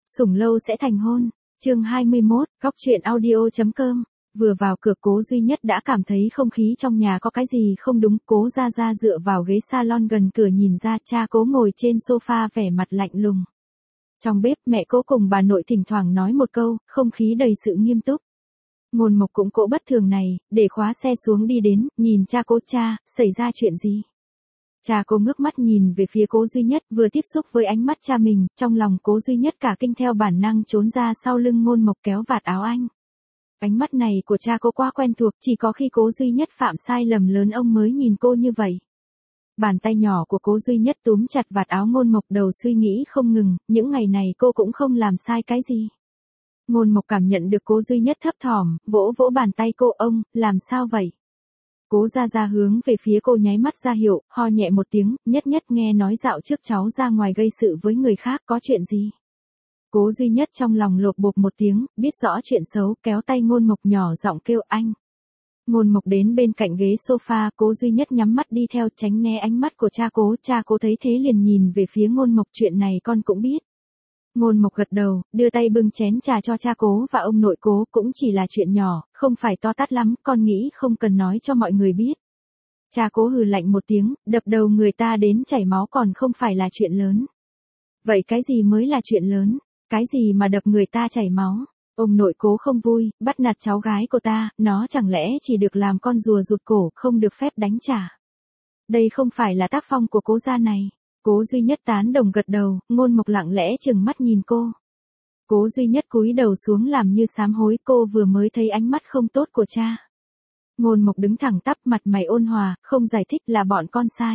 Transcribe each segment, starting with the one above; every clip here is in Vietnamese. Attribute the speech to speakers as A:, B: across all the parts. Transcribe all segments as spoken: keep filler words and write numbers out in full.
A: Sủng lâu sẽ thành hôn. Chương hai mươi mốt, góc truyện audio chấm com. Vừa vào cửa Cố Duy Nhất đã cảm thấy không khí trong nhà có cái gì không đúng. Cố Gia Gia dựa vào ghế salon gần cửa nhìn ra, cha Cố ngồi trên sofa vẻ mặt lạnh lùng. Trong bếp mẹ Cố cùng bà nội thỉnh thoảng nói một câu, không khí đầy sự nghiêm túc. Ngôn Mộc cũng cỗ bất thường này, để khóa xe xuống đi đến, nhìn cha Cố. Cha, xảy ra chuyện gì? Cha Cố ngước mắt nhìn về phía Cố Duy Nhất, vừa tiếp xúc với ánh mắt cha mình, trong lòng Cố Duy Nhất cả kinh theo bản năng trốn ra sau lưng Ngôn Mộc kéo vạt áo anh. Ánh mắt này của cha Cố quá quen thuộc, chỉ có khi Cố Duy Nhất phạm sai lầm lớn ông mới nhìn cô như vậy. Bàn tay nhỏ của Cố Duy Nhất túm chặt vạt áo Ngôn Mộc, đầu suy nghĩ không ngừng, những ngày này cô cũng không làm sai cái gì. Ngôn Mộc cảm nhận được Cố Duy Nhất thấp thỏm, vỗ vỗ bàn tay cô. Ông, làm sao vậy? Cố Gia Gia hướng về phía cô nháy mắt ra hiệu, ho nhẹ một tiếng. Nhất Nhất nghe nói dạo trước cháu ra ngoài gây sự với người khác, có chuyện gì? Cố Duy Nhất trong lòng lột bột một tiếng, biết rõ chuyện xấu, kéo tay Ngôn Mộc nhỏ giọng kêu anh. Ngôn Mộc đến bên cạnh ghế sofa, Cố Duy Nhất nhắm mắt đi theo, tránh né ánh mắt của cha Cố. Cha Cố thấy thế liền nhìn về phía Ngôn Mộc. Chuyện này con cũng biết. Ngôn Mộc gật đầu, đưa tay bưng chén trà cho cha Cố và ông nội Cố. Cũng chỉ là chuyện nhỏ, không phải to tát lắm, con nghĩ không cần nói cho mọi người biết. Cha Cố hừ lạnh một tiếng, đập đầu người ta đến chảy máu còn không phải là chuyện lớn. Vậy cái gì mới là chuyện lớn? Cái gì mà đập người ta chảy máu? Ông nội Cố không vui, bắt nạt cháu gái của ta, nó chẳng lẽ chỉ được làm con rùa rụt cổ, không được phép đánh trả. Đây không phải là tác phong của Cố gia này. Cố Duy Nhất tán đồng gật đầu. Ngôn Mộc lặng lẽ chừng mắt nhìn cô. Cố Duy Nhất cúi đầu xuống làm như sám hối, cô vừa mới thấy ánh mắt không tốt của cha. Ngôn Mộc đứng thẳng tắp, mặt mày ôn hòa, không giải thích là bọn con sai.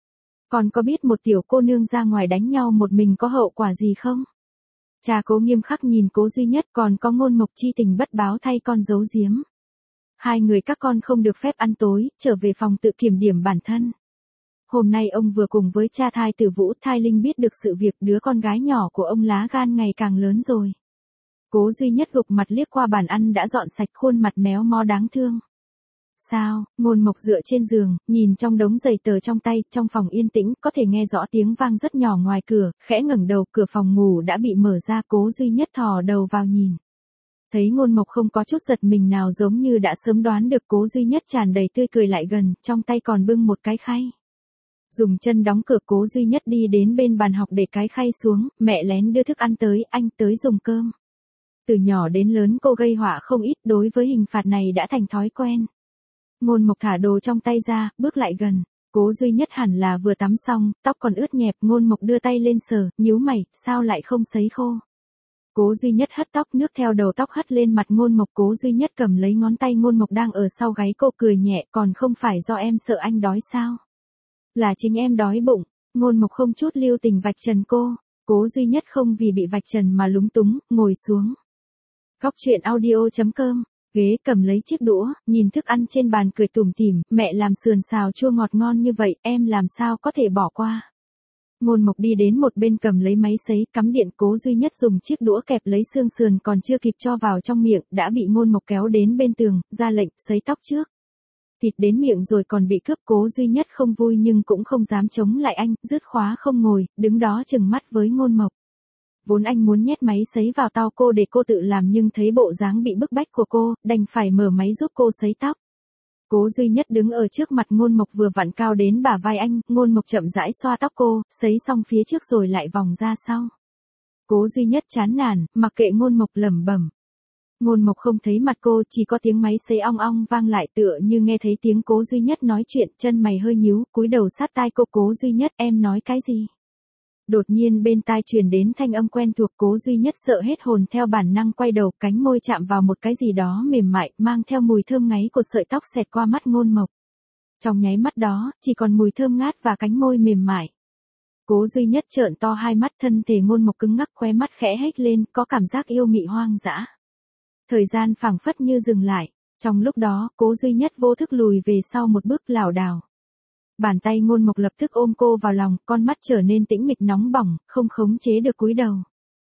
A: Con có biết một tiểu cô nương ra ngoài đánh nhau một mình có hậu quả gì không? Cha Cố nghiêm khắc nhìn Cố Duy Nhất, còn có Ngôn Mộc chi tình bất báo thay con giấu giếm. Hai người các con không được phép ăn tối, trở về phòng tự kiểm điểm bản thân. Hôm nay ông vừa cùng với cha thai tử Vũ Thai Linh biết được sự việc đứa con gái nhỏ của ông lá gan ngày càng lớn rồi. Cố Duy Nhất gục mặt liếc qua bàn ăn đã dọn sạch, khuôn mặt méo mó đáng thương. Sao? Ngôn Mộc dựa trên giường, nhìn trong đống giày tờ trong tay, trong phòng yên tĩnh, có thể nghe rõ tiếng vang rất nhỏ ngoài cửa, khẽ ngẩng đầu, cửa phòng ngủ đã bị mở ra. Cố Duy Nhất thò đầu vào nhìn. Thấy Ngôn Mộc không có chút giật mình nào, giống như đã sớm đoán được. Cố Duy Nhất tràn đầy tươi cười lại gần, trong tay còn bưng một cái khay. Dùng chân đóng cửa, Cố Duy Nhất đi đến bên bàn học để cái khay xuống. Mẹ lén đưa thức ăn tới, anh tới dùng cơm. Từ nhỏ đến lớn cô gây họa không ít, đối với hình phạt này đã thành thói quen. Ngôn Mộc thả đồ trong tay ra, bước lại gần. Cố Duy Nhất hẳn là vừa tắm xong, tóc còn ướt nhẹp. Ngôn Mộc đưa tay lên sờ, nhíu mày, sao lại không sấy khô? Cố Duy Nhất hất tóc, nước theo đầu tóc hất lên mặt Ngôn Mộc. Cố Duy Nhất cầm lấy ngón tay Ngôn Mộc đang ở sau gáy cô, cười nhẹ, còn không phải do em sợ anh đói sao? Là chính em đói bụng. Ngôn Mộc không chút lưu tình vạch trần cô. Cố Duy Nhất không vì bị vạch trần mà lúng túng, ngồi xuống. Góc truyện audio chấm com. Ghế, cầm lấy chiếc đũa, nhìn thức ăn trên bàn cười tủm tỉm. Mẹ làm sườn xào chua ngọt ngon như vậy, em làm sao có thể bỏ qua. Ngôn Mộc đi đến một bên cầm lấy máy sấy, cắm điện. Cố Duy Nhất dùng chiếc đũa kẹp lấy xương sườn còn chưa kịp cho vào trong miệng, đã bị Ngôn Mộc kéo đến bên tường, ra lệnh, sấy tóc trước. Thịt đến miệng rồi còn bị cướp. Cố Duy Nhất không vui nhưng cũng không dám chống lại anh, dứt khóa không ngồi, đứng đó chừng mắt với Ngôn Mộc. Vốn anh muốn nhét máy sấy vào tay cô để cô tự làm, nhưng thấy bộ dáng bị bức bách của cô, đành phải mở máy giúp cô sấy tóc. Cố Duy Nhất đứng ở trước mặt Ngôn Mộc vừa vặn cao đến bả vai anh. Ngôn Mộc chậm rãi xoa tóc cô, sấy xong phía trước rồi lại vòng ra sau. Cố Duy Nhất chán nản, mặc kệ Ngôn Mộc, lẩm bẩm. Ngôn Mộc không thấy mặt cô, chỉ có tiếng máy sấy ong ong vang lại, tựa như nghe thấy tiếng Cố Duy Nhất nói chuyện. Chân mày hơi nhíu, cúi đầu sát tai cô. Cố Duy Nhất, em nói cái gì? Đột nhiên bên tai truyền đến thanh âm quen thuộc. Cố Duy Nhất sợ hết hồn, theo bản năng quay đầu, cánh môi chạm vào một cái gì đó mềm mại, mang theo mùi thơm ngấy của sợi tóc xẹt qua mắt Ngôn Mộc. Trong nháy mắt đó, chỉ còn mùi thơm ngát và cánh môi mềm mại. Cố Duy Nhất trợn to hai mắt, thân thể Ngôn Mộc cứng ngắc, khóe mắt khẽ hếch lên, có cảm giác yêu mị hoang dã. Thời gian phảng phất như dừng lại. Trong lúc đó, Cố Duy Nhất vô thức lùi về sau một bước, lảo đảo. Bàn tay Ngôn Mộc lập tức ôm cô vào lòng, con mắt trở nên tĩnh mịch nóng bỏng, không khống chế được cúi đầu.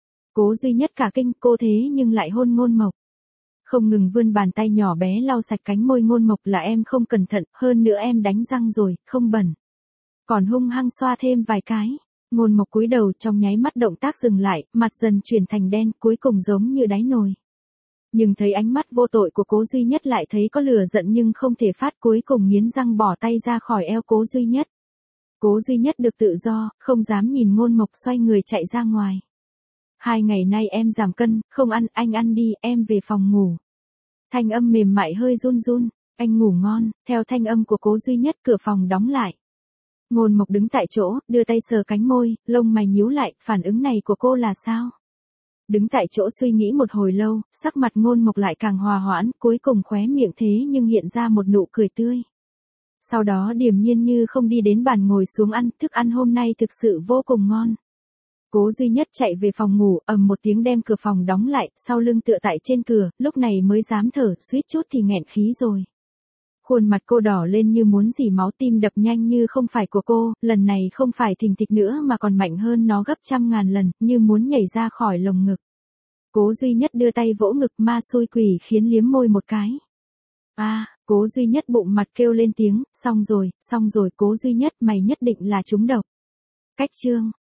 A: Cố Duy Nhất cả kinh, cô thế nhưng lại hôn Ngôn Mộc. Không ngừng vươn bàn tay nhỏ bé lau sạch cánh môi Ngôn Mộc. Là em không cẩn thận, hơn nữa em đánh răng rồi, không bẩn. Còn hung hăng xoa thêm vài cái. Ngôn Mộc cúi đầu, trong nháy mắt động tác dừng lại, mặt dần chuyển thành đen, cuối cùng giống như đáy nồi. Nhưng thấy ánh mắt vô tội của Cố Duy Nhất lại thấy có lửa giận nhưng không thể phát, cuối cùng nghiến răng bỏ tay ra khỏi eo Cố Duy Nhất. Cố Duy Nhất được tự do, không dám nhìn Ngôn Mộc, xoay người chạy ra ngoài. Hai ngày nay em giảm cân, không ăn, anh ăn đi, em về phòng ngủ. Thanh âm mềm mại hơi run run, anh ngủ ngon, theo thanh âm của Cố Duy Nhất cửa phòng đóng lại. Ngôn Mộc đứng tại chỗ, đưa tay sờ cánh môi, lông mày nhíu lại, phản ứng này của cô là sao? Đứng tại chỗ suy nghĩ một hồi lâu, sắc mặt Ngôn Mộc lại càng hòa hoãn, cuối cùng khóe miệng thế nhưng hiện ra một nụ cười tươi. Sau đó điềm nhiên như không đi đến bàn ngồi xuống ăn, thức ăn hôm nay thực sự vô cùng ngon. Cố Duy Nhất chạy về phòng ngủ, ầm một tiếng đem cửa phòng đóng lại, sau lưng tựa tại trên cửa, lúc này mới dám thở, suýt chút thì nghẹn khí rồi. Khuôn mặt cô đỏ lên như muốn rỉ máu, tim đập nhanh như không phải của cô, lần này không phải thình thịch nữa mà còn mạnh hơn nó gấp trăm ngàn lần, như muốn nhảy ra khỏi lồng ngực. Cố Duy Nhất đưa tay vỗ ngực, ma xui quỷ khiến liếm môi một cái. A, à, Cố Duy Nhất bụng mặt kêu lên tiếng, xong rồi, xong rồi Cố Duy Nhất, mày nhất định là trúng độc. Cách chương